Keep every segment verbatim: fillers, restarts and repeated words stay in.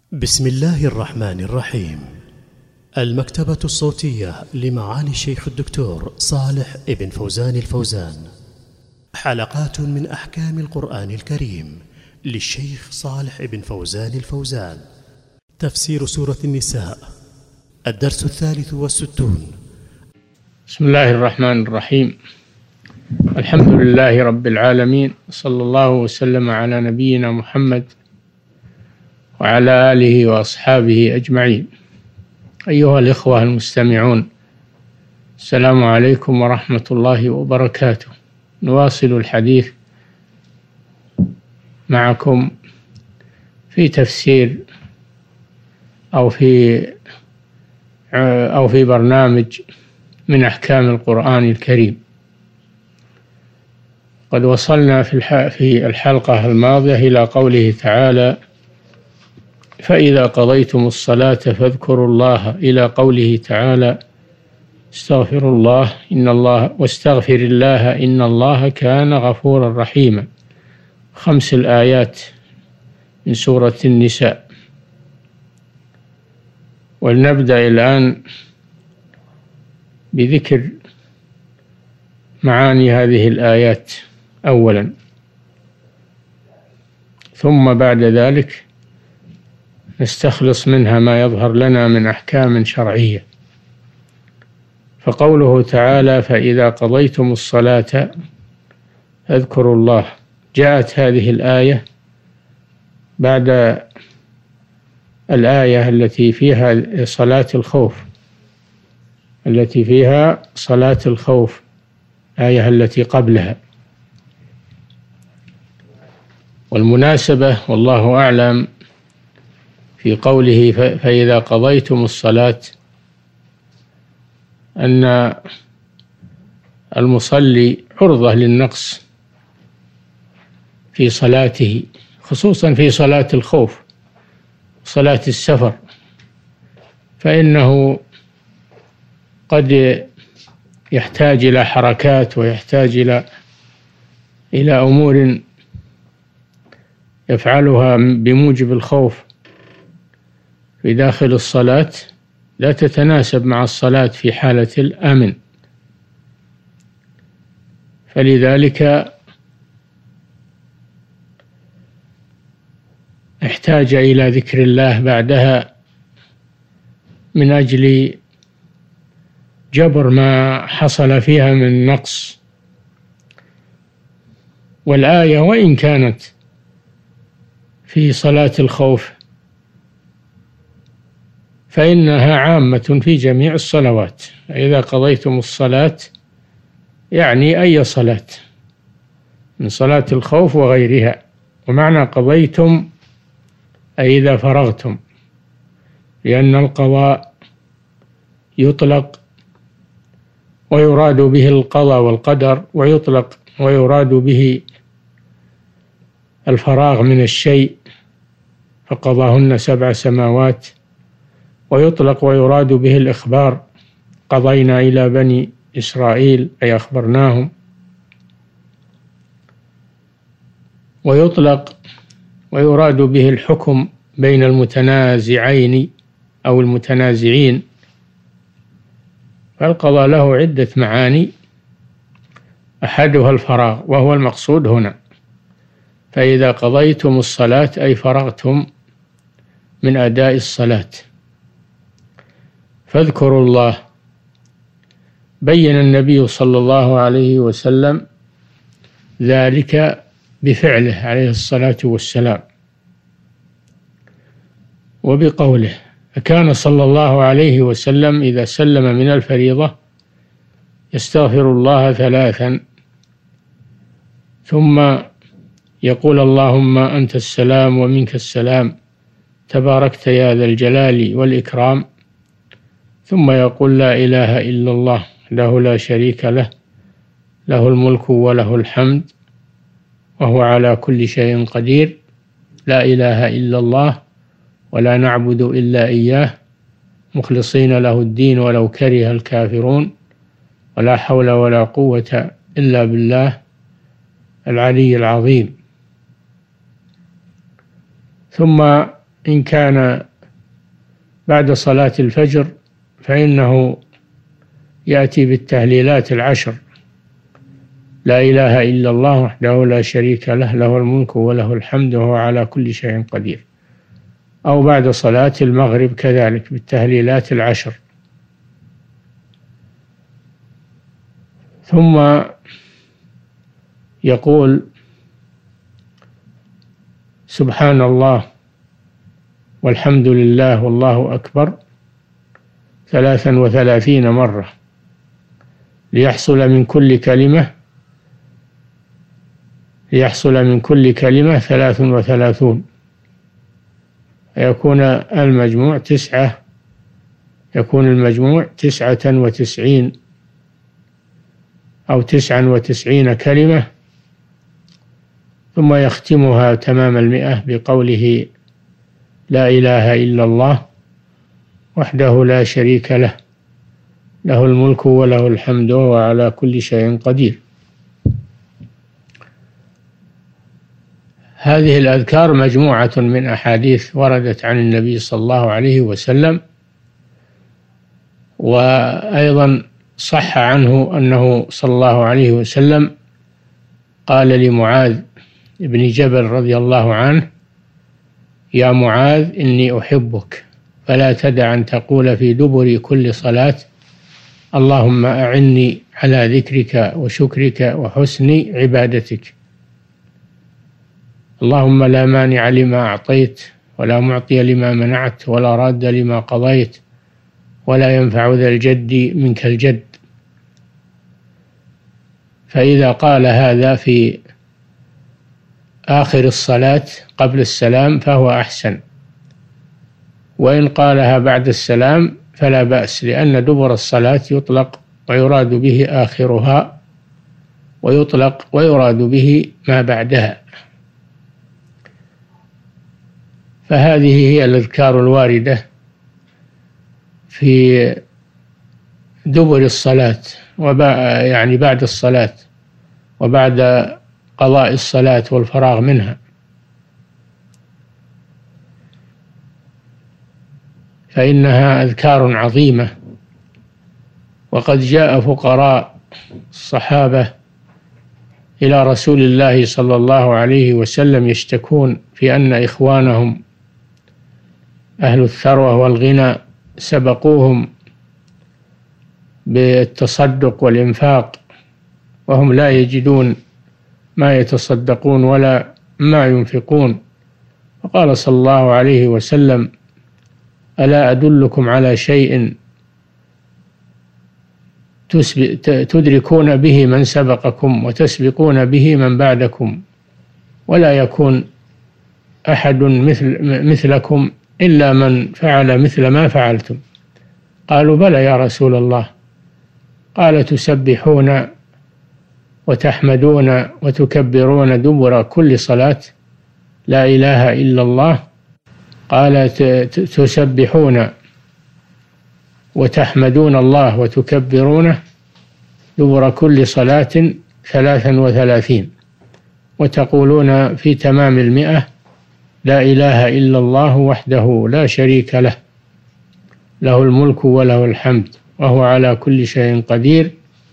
بسم الله الرحمن الرحيم. المكتبة الصوتية لمعالي الشيخ الدكتور صالح ابن فوزان الفوزان، حلقات من أحكام القرآن الكريم للشيخ صالح ابن فوزان الفوزان. تفسير سورة النساء، الدرس الثالث والستون. بسم الله الرحمن الرحيم. الحمد لله رب العالمين، صلى الله وسلم على نبينا محمد وعلى آله وأصحابه أجمعين. أيها الإخوة المستمعون، السلام عليكم ورحمة الله وبركاته. نواصل الحديث معكم في تفسير أو في أو في برنامج من أحكام القرآن الكريم. قد وصلنا في الحلقة الماضية إلى قوله تعالى: فإذا قضيتم الصلاة فاذكروا الله، إلى قوله تعالى: استغفر الله إن الله واستغفر الله إن الله كان غفورا رحيما. خمس الآيات من سورة النساء. ولنبدأ الآن بذكر معاني هذه الآيات أولا، ثم بعد ذلك نستخلص منها ما يظهر لنا من أحكام شرعية. فقوله تعالى: فإذا قضيتم الصلاة فاذكروا الله، جاءت هذه الآية بعد الآية التي فيها صلاة الخوف التي فيها صلاة الخوف الآية التي قبلها. والمناسبة والله أعلم في قوله فإذا قضيتم الصلاة أن المصلي عرضة للنقص في صلاته، خصوصا في صلاة الخوف، صلاة السفر، فإنه قد يحتاج إلى حركات ويحتاج إلى إلى أمور يفعلها بموجب الخوف في داخل الصلاة لا تتناسب مع الصلاة في حالة الأمن. فلذلك احتاج إلى ذكر الله بعدها من أجل جبر ما حصل فيها من نقص. والآية وإن كانت في صلاة الخوف فإنها عامة في جميع الصلوات. إذا قضيتم الصلاة يعني أي صلاة من صلاة الخوف وغيرها. ومعنى قضيتم أي إذا فرغتم، لأن القضاء يطلق ويراد به القضاء والقدر، ويطلق ويراد به الفراغ من الشيء فقضاهن سبع سماوات، ويطلق ويراد به الإخبار، قضينا إلى بني إسرائيل أي أخبرناهم. ويطلق ويراد به الحكم بين المتنازعين أو المتنازعين. فالقضاء له عدة معاني، أحدها الفراغ، وهو المقصود هنا. فإذا قضيتم الصلاة أي فرغتم من أداء الصلاة. فاذكروا الله. بين النبي صلى الله عليه وسلم ذلك بفعله عليه الصلاة والسلام وبقوله. فكان صلى الله عليه وسلم إذا سلم من الفريضة يستغفر الله ثلاثا، ثم يقول: اللهم أنت السلام ومنك السلام تباركت يا ذا الجلال والإكرام، ثم يقول: لا إله إلا الله له لا شريك له له الملك وله الحمد وهو على كل شيء قدير، لا إله إلا الله ولا نعبد إلا إياه مخلصين له الدين ولو كره الكافرون، ولا حول ولا قوة إلا بالله العلي العظيم. ثم إن كان بعد صلاة الفجر فإنه يأتي بالتهليلات العشر: لا إله إلا الله وحده لا شريك له، له الملك وله الحمد وهو على كل شيء قدير. أو بعد صلاة المغرب كذلك بالتهليلات العشر. ثم يقول: سبحان الله والحمد لله والله أكبر ثلاثا وثلاثين مرة، ليحصل من كل كلمة ليحصل من كل كلمة ثلاث وثلاثون، يكون المجموع تسعة يكون المجموع تسعة وتسعين أو تسعا وتسعين كلمة. ثم يختمها تمام المئة بقوله: لا إله إلا الله وحده لا شريك له، له الملك وله الحمد وهو على كل شيء قدير. هذه الأذكار مجموعة من أحاديث وردت عن النبي صلى الله عليه وسلم، وأيضا صح عنه أنه صلى الله عليه وسلم قال لمعاذ بن جبل رضي الله عنه: يا معاذ إني أحبك فلا تدع أن تقول في دبر كل صلاة اللهم أعني على ذكرك وشكرك وحسن عبادتك. اللهم لا مانع لما أعطيت ولا معطي لما منعت ولا راد لما قضيت ولا ينفع ذا الجد منك الجد. فإذا قال هذا في آخر الصلاة قبل السلام فهو أحسن، وإن قالها بعد السلام فلا بأس، لأن دبر الصلاة يطلق ويراد به آخرها، ويطلق ويراد به ما بعدها. فهذه هي الأذكار الواردة في دبر الصلاة، يعني بعد الصلاة وبعد قضاء الصلاة والفراغ منها. فإنها أذكار عظيمة. وقد جاء فقراء الصحابة إلى رسول الله صلى الله عليه وسلم يشتكون في أن إخوانهم أهل الثروة والغنى سبقوهم بالتصدق والإنفاق، وهم لا يجدون ما يتصدقون ولا ما ينفقون. فقال صلى الله عليه وسلم: ألا أدلكم على شيء تدركون به من سبقكم وتسبقون به من بعدكم، ولا يكون أحد مثل مثلكم إلا من فعل مثل ما فعلتم. قالوا: بلى يا رسول الله. قال: تسبحون وتحمدون وتكبرون دبر كل صلاة لا إله إلا الله. قال: تسبحون وتحمدون الله وتكبرونه دبر كل صلاة ثلاثا وثلاثين، وتقولون في تمام المئة: لا إله إلا الله وحده لا شريك له، له الملك وله الحمد وهو على كل شيء قدير.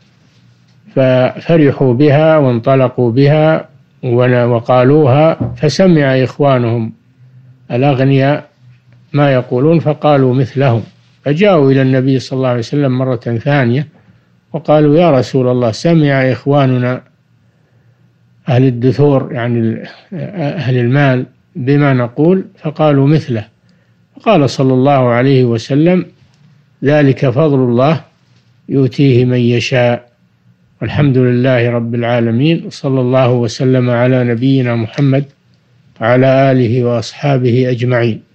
ففرحوا بها وانطلقوا بها وقالوها، فسمع إخوانهم الأغنياء ما يقولون فقالوا مثلهم، فجاءوا إلى النبي صلى الله عليه وسلم مرة ثانية وقالوا: يا رسول الله، سمع إخواننا أهل الدثور يعني أهل المال بما نقول فقالوا مثله. فقال صلى الله عليه وسلم: ذلك فضل الله يؤتيه من يشاء، والحمد لله رب العالمين، صلى الله وسلم على نبينا محمد وعلى آله وأصحابه أجمعين.